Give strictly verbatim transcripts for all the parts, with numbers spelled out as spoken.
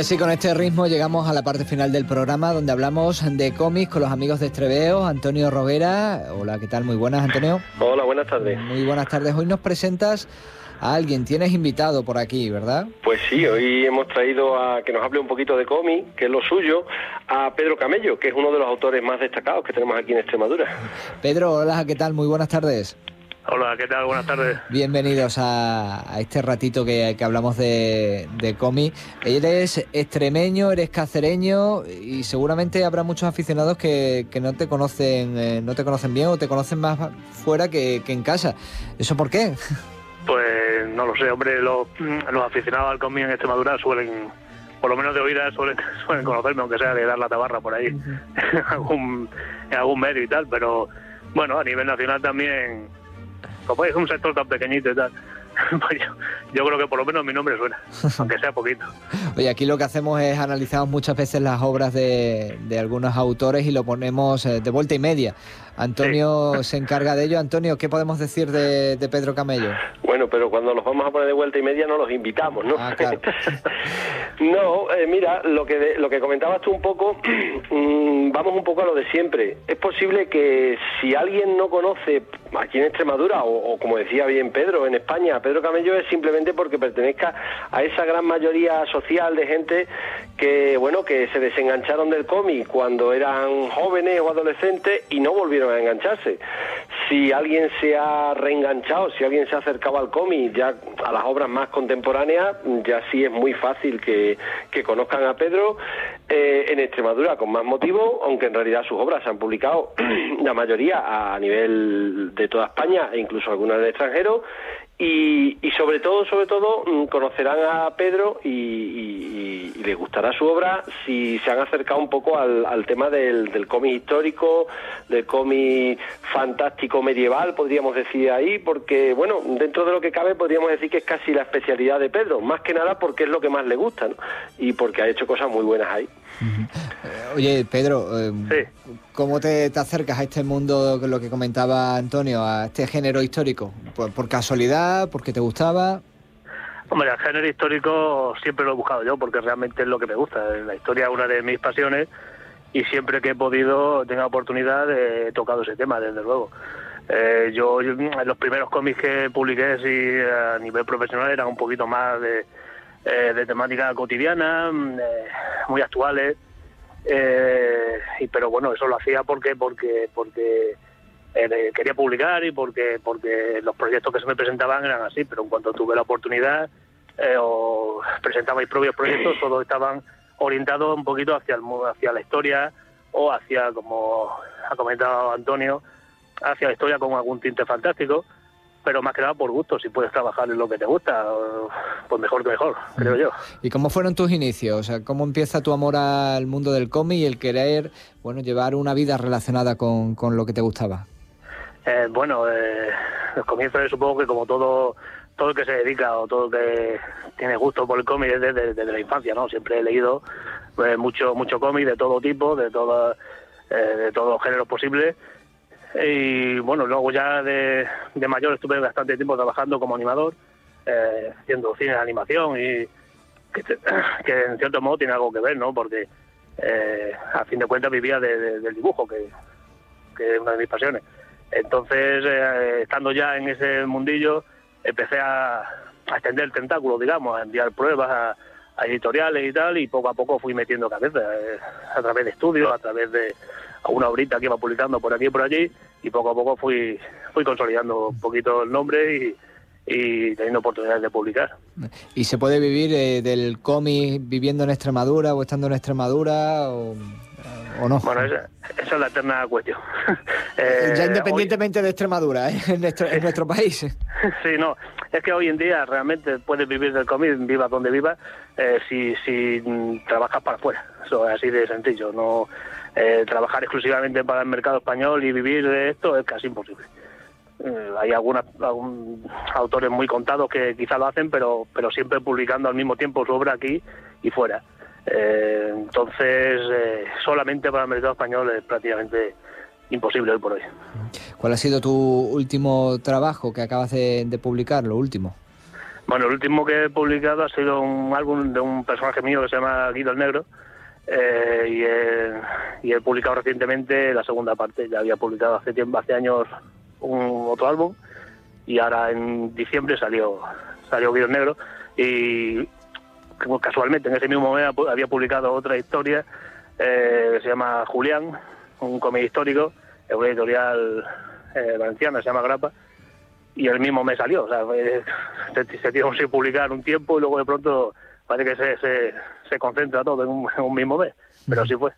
así con este ritmo llegamos a la parte final del programa, donde hablamos de cómics con los amigos de Estreveo. Antonio Roguera. Hola, ¿qué tal? Muy buenas, Antonio. Hola, buenas tardes. Muy buenas tardes. Hoy nos presentas a alguien, tienes invitado por aquí, ¿verdad? Pues sí, hoy hemos traído a que nos hable un poquito de cómic, que es lo suyo, a Pedro Camello, que es uno de los autores más destacados que tenemos aquí en Extremadura. Pedro, hola, ¿qué tal? Muy buenas tardes. Hola, ¿qué tal? Buenas tardes. Bienvenidos a, a este ratito que, que hablamos de, de cómic. Eres extremeño, eres cacereño y seguramente habrá muchos aficionados que, que no te conocen eh, no te conocen bien o te conocen más fuera que, que en casa. ¿Eso por qué? Pues no lo sé, hombre, los, los aficionados al cómic en Extremadura suelen, por lo menos de oídas, suelen, suelen conocerme, aunque sea de dar la tabarra por ahí, uh-huh. en, algún, en algún medio y tal, pero bueno, a nivel nacional también, como es un sector tan pequeñito y tal, pues yo, yo creo que por lo menos mi nombre suena, aunque sea poquito. Oye, aquí lo que hacemos es analizamos muchas veces las obras de, de algunos autores y lo ponemos de vuelta y media. Antonio sí. se encarga de ello. Antonio, ¿qué podemos decir de, de Pedro Camello? Bueno, pero cuando los vamos a poner de vuelta y media no los invitamos, ¿no? Ah, claro. No, eh, mira, lo que de, lo que comentabas tú un poco, mmm, vamos un poco a lo de siempre. Es posible que si alguien no conoce aquí en Extremadura, o, o como decía bien Pedro, en España, Pedro Camello es simplemente porque pertenezca a esa gran mayoría social de gente que, bueno, que se desengancharon del cómic cuando eran jóvenes o adolescentes y no volvieron a engancharse. Si alguien se ha reenganchado, si alguien se ha acercado al cómic ya a las obras más contemporáneas, ya sí es muy fácil que, que conozcan a Pedro eh, en Extremadura con más motivo, aunque en realidad sus obras se han publicado la mayoría a nivel de toda España e incluso algunas del extranjero. Y, y sobre todo, sobre todo, conocerán a Pedro y, y, y les gustará su obra si se han acercado un poco al, al tema del, del cómic histórico, del cómic fantástico medieval, podríamos decir ahí, porque, bueno, dentro de lo que cabe podríamos decir que es casi la especialidad de Pedro, más que nada porque es lo que más le gusta, ¿no? Y porque ha hecho cosas muy buenas ahí. Uh-huh. Oye, Pedro, eh, sí. ¿cómo te, te acercas a este mundo, lo que comentaba Antonio, a este género histórico? ¿Por, por casualidad? ¿Porque te gustaba? Hombre, el género histórico siempre lo he buscado yo, porque realmente es lo que me gusta. La historia es una de mis pasiones y siempre que he podido, tengo oportunidad, he tocado ese tema, desde luego. Eh, yo, yo, los primeros cómics que publiqué sí, a nivel profesional eran un poquito más de... Eh, de temática cotidiana, eh, muy actuales, eh, y, pero bueno, eso lo hacía porque porque porque eh, quería publicar y porque porque los proyectos que se me presentaban eran así, pero en cuanto tuve la oportunidad eh, o presentaba mis propios proyectos, todos estaban orientados un poquito hacia el hacia la historia o hacia, como ha comentado Antonio, hacia la historia con algún tinte fantástico, pero más que nada por gusto. Si puedes trabajar en lo que te gusta, pues mejor que mejor, creo yo. ¿Y cómo fueron tus inicios? O sea, ¿cómo empieza tu amor al mundo del cómic y el querer, bueno, llevar una vida relacionada con, con lo que te gustaba? Eh, bueno, eh, los comienzos supongo que como todo todo el que se dedica o todo el que tiene gusto por el cómic desde, desde, desde la infancia, ¿no? Siempre he leído eh, mucho mucho cómic de todo tipo, de todo, eh, de todos los géneros posibles. Y bueno, luego ya de, de mayor estuve bastante tiempo trabajando como animador, eh, haciendo cine de animación y que, que en cierto modo tiene algo que ver, ¿no? Porque eh, a fin de cuentas vivía de, de, del dibujo, que, que es una de mis pasiones. Entonces, eh, estando ya en ese mundillo, empecé a, a extender el tentáculo, digamos, a enviar pruebas a, a editoriales y tal, y poco a poco fui metiendo cabeza, eh, a través de estudios, a través de alguna obrita que iba publicando por aquí y por allí, y poco a poco fui fui consolidando un poquito el nombre y, y teniendo oportunidades de publicar. ¿Y se puede vivir eh, del cómic viviendo en Extremadura o estando en Extremadura o, o no? Bueno, esa, esa es la eterna cuestión. eh, ya independientemente hoy... de Extremadura, ¿eh? en, nuestro, en nuestro país. Sí, no, es que hoy en día realmente puedes vivir del cómic, vivas donde vivas, eh, si, si trabajas para afuera. Eso es así de sencillo. No eh, trabajar exclusivamente para el mercado español y vivir de esto es casi imposible. Eh, hay algunas, algún, autores muy contados que quizá lo hacen, pero pero siempre publicando al mismo tiempo su obra aquí y fuera. Eh, entonces, eh, solamente para el mercado español es prácticamente imposible hoy por hoy. ¿Cuál ha sido tu último trabajo que acabas de, de publicar, lo último? Bueno, el último que he publicado ha sido un álbum de un personaje mío que se llama Guido el Negro, eh, y, he, y he publicado recientemente la segunda parte. Ya había publicado hace tiempo, hace años un otro álbum, y ahora en diciembre salió salió Guido el Negro, y casualmente en ese mismo mes había publicado otra historia eh, que se llama Julián, un cómic histórico, es una editorial eh, valenciana, se llama Grapa, y el mismo mes salió. O sea, se, se dio sin publicar un tiempo y luego de pronto parece que se, se, se concentra todo en un, en un mismo mes, pero así fue.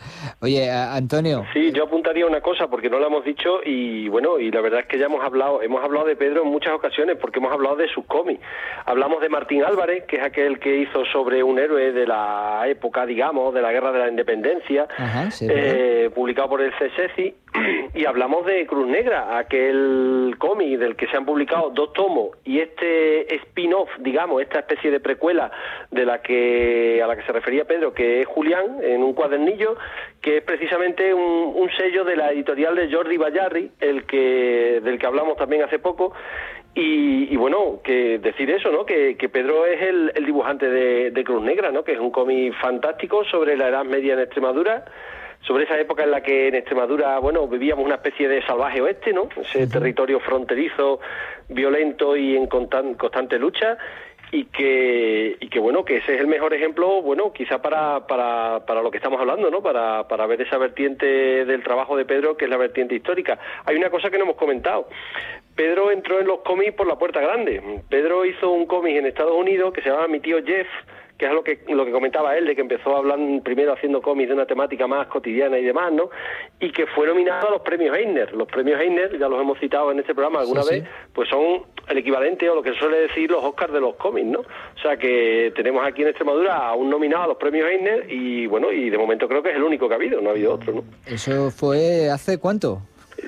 Oye, Antonio. Sí, yo apuntaría una cosa porque no lo hemos dicho, y bueno, y la verdad es que ya hemos hablado, hemos hablado de Pedro en muchas ocasiones porque hemos hablado de sus cómics. Hablamos de Martín Álvarez, que es aquel que hizo sobre un héroe de la época, digamos, de la Guerra de la Independencia, Ajá, sí, eh, publicado por el C S E C I, y hablamos de Cruz Negra, aquel cómic del que se han publicado dos tomos, y este spin-off, digamos, esta especie de precuela de la que a la que se refería Pedro, que es Julián, en un cuadernillo, que es precisamente un, un sello de la editorial de Jordi Bayarri, el que del que hablamos también hace poco. Y, y bueno, que decir eso, ¿no? Que, que Pedro es el, el dibujante de, de Cruz Negra, ¿no? Que es un cómic fantástico sobre la Edad Media en Extremadura, sobre esa época en la que en Extremadura, bueno, vivíamos una especie de salvaje oeste, ¿no? Ese uh-huh. territorio fronterizo, violento y en constan, constante lucha. Y que, y que bueno, que ese es el mejor ejemplo, bueno, quizá para, para, para lo que estamos hablando, ¿no? Para, para ver esa vertiente del trabajo de Pedro, que es la vertiente histórica. Hay una cosa que no hemos comentado. Pedro entró en los cómics por la puerta grande. Pedro hizo un cómic en Estados Unidos que se llama Mi tío Jeff, que es lo que lo que comentaba él, de que empezó a hablar primero haciendo cómics de una temática más cotidiana y demás, ¿no? Y que fue nominado a los premios Eisner. Los premios Eisner, ya los hemos citado en este programa alguna sí, vez, sí. pues son el equivalente, o lo que suele decir los Oscars de los cómics, ¿no? O sea que tenemos aquí en Extremadura a un nominado a los premios Eisner, y bueno, y de momento creo que es el único que ha habido, no ha habido otro, ¿no? ¿Eso fue hace cuánto?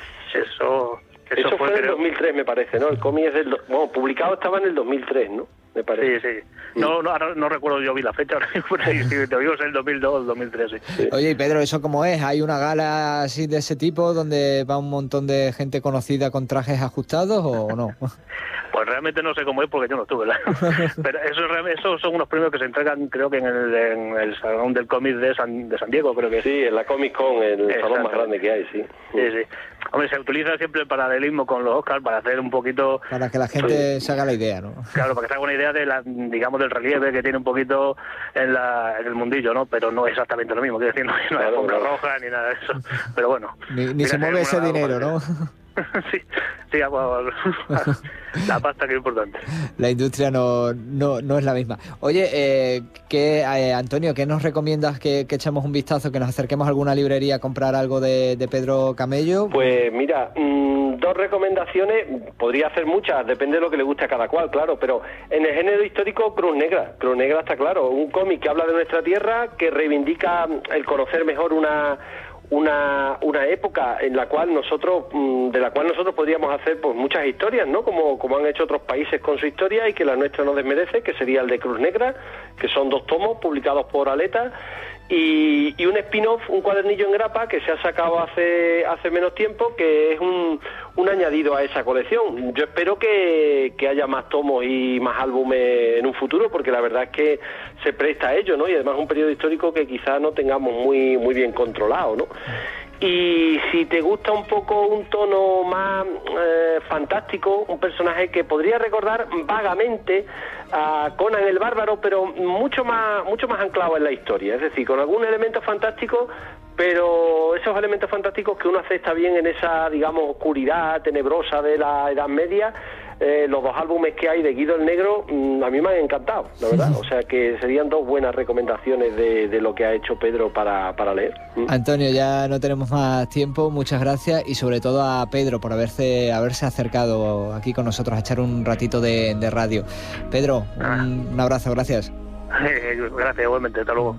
Eso... Eso, Eso fue en el dos mil tres, me parece, ¿no? El cómic es del... Bueno, publicado estaba en el dos mil tres, ¿no? Me parece. Sí, sí. No, no, no, no recuerdo, yo vi la fecha, si te digo es el dos mil dos, dos mil tres, sí. Sí. Oye, y Pedro, ¿eso cómo es? ¿Hay una gala así de ese tipo donde va un montón de gente conocida con trajes ajustados o no? Pues realmente no sé cómo es porque yo no estuve, ¿verdad? Pero eso, esos son unos premios que se entregan, creo que en el, en el Salón del Cómic de San, de San Diego, creo que sí, en la Comic Con, el Exacto. salón más grande que hay, sí. Sí, sí. Hombre, se utiliza siempre el paralelismo con los Oscars para hacer un poquito... Para que la gente sí. se haga la idea, ¿no? Claro, para que se haga una idea de la, digamos, del relieve que tiene un poquito en, la, en el mundillo, ¿no? Pero no es exactamente lo mismo, quiero decir, no, no hay alfombra claro. roja ni nada de eso. Pero bueno... Ni, ni se mueve ese dinero, ¿no? sí, sí, la pasta que es importante. La industria no, no, no es la misma. Oye, eh, ¿qué, eh, Antonio, ¿qué nos recomiendas que, que echemos un vistazo, que nos acerquemos a alguna librería a comprar algo de, de Pedro Camello? Pues mira, mmm, dos recomendaciones, podría hacer muchas, depende de lo que le guste a cada cual, claro, pero en el género histórico, Cruz Negra. Cruz Negra está claro, un cómic que habla de nuestra tierra, que reivindica el conocer mejor una... una una época en la cual nosotros de la cual nosotros podríamos hacer pues muchas historias, ¿no? Como como han hecho otros países con su historia, y que la nuestra no desmerece, que sería el de Cruz Negra, que son dos tomos publicados por Aleta, y, y un spin-off, un cuadernillo en grapa que se ha sacado hace hace menos tiempo, que es un, un añadido a esa colección. Yo espero que, que haya más tomos y más álbumes en un futuro, porque la verdad es que se presta a ello, ¿no? Y además un periodo histórico que quizás no tengamos muy muy bien controlado, ¿no? Y si te gusta un poco un tono más eh, fantástico, un personaje que podría recordar vagamente a Conan el Bárbaro, pero mucho más mucho más anclado en la historia, es decir, con algún elemento fantástico, pero esos elementos fantásticos que uno acepta bien en esa, digamos, oscuridad tenebrosa de la Edad Media. Eh, los dos álbumes que hay de Guido el Negro mmm, a mí me han encantado, la verdad. O sea que serían dos buenas recomendaciones de, de lo que ha hecho Pedro para, para leer. ¿Mm? Antonio, ya no tenemos más tiempo, muchas gracias, y sobre todo a Pedro por haberse haberse acercado aquí con nosotros a echar un ratito de, de radio. Pedro, un, un abrazo, gracias. Gracias, igualmente, hasta luego.